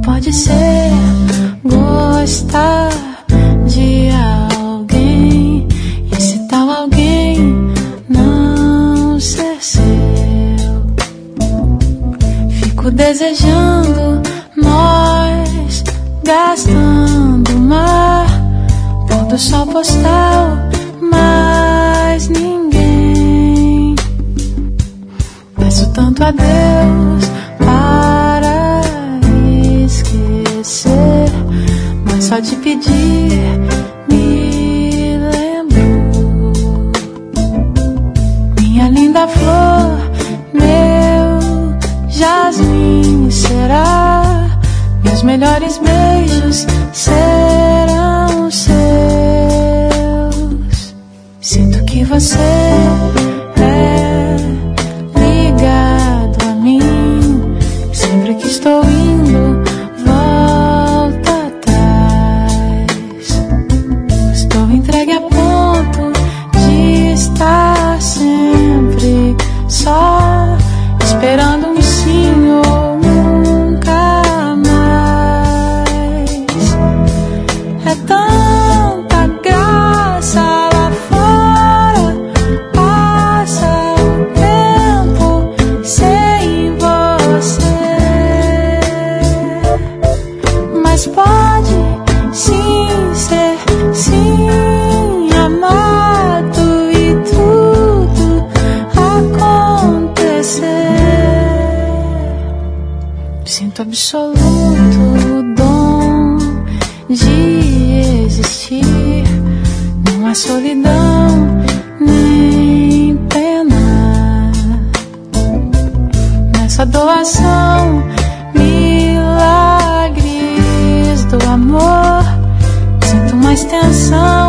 pode ser gostar de alguém e esse tal alguém não ser seu. Fico desejando nós gastando o mar, pôr do sol postal, mas ninguém. Peço tanto a Deus para esquecer, mas só de pedir me lembrou. Minha linda flor, meu jasmim será, meus melhores beijos serão seus. Sinto que você é ligado a mim, sempre que estou indo, volta atrás. Estou entregue a ponto de estar sempre só, esperando um sim ou nunca mais. É tanta graça lá fora, passa o tempo sem você, mas pode sim ser sim amado e tudo acontecer. Sinto absoluto dom de existir, não há solidão nem pena nessa doação, milagres do amor. Sinto uma extensão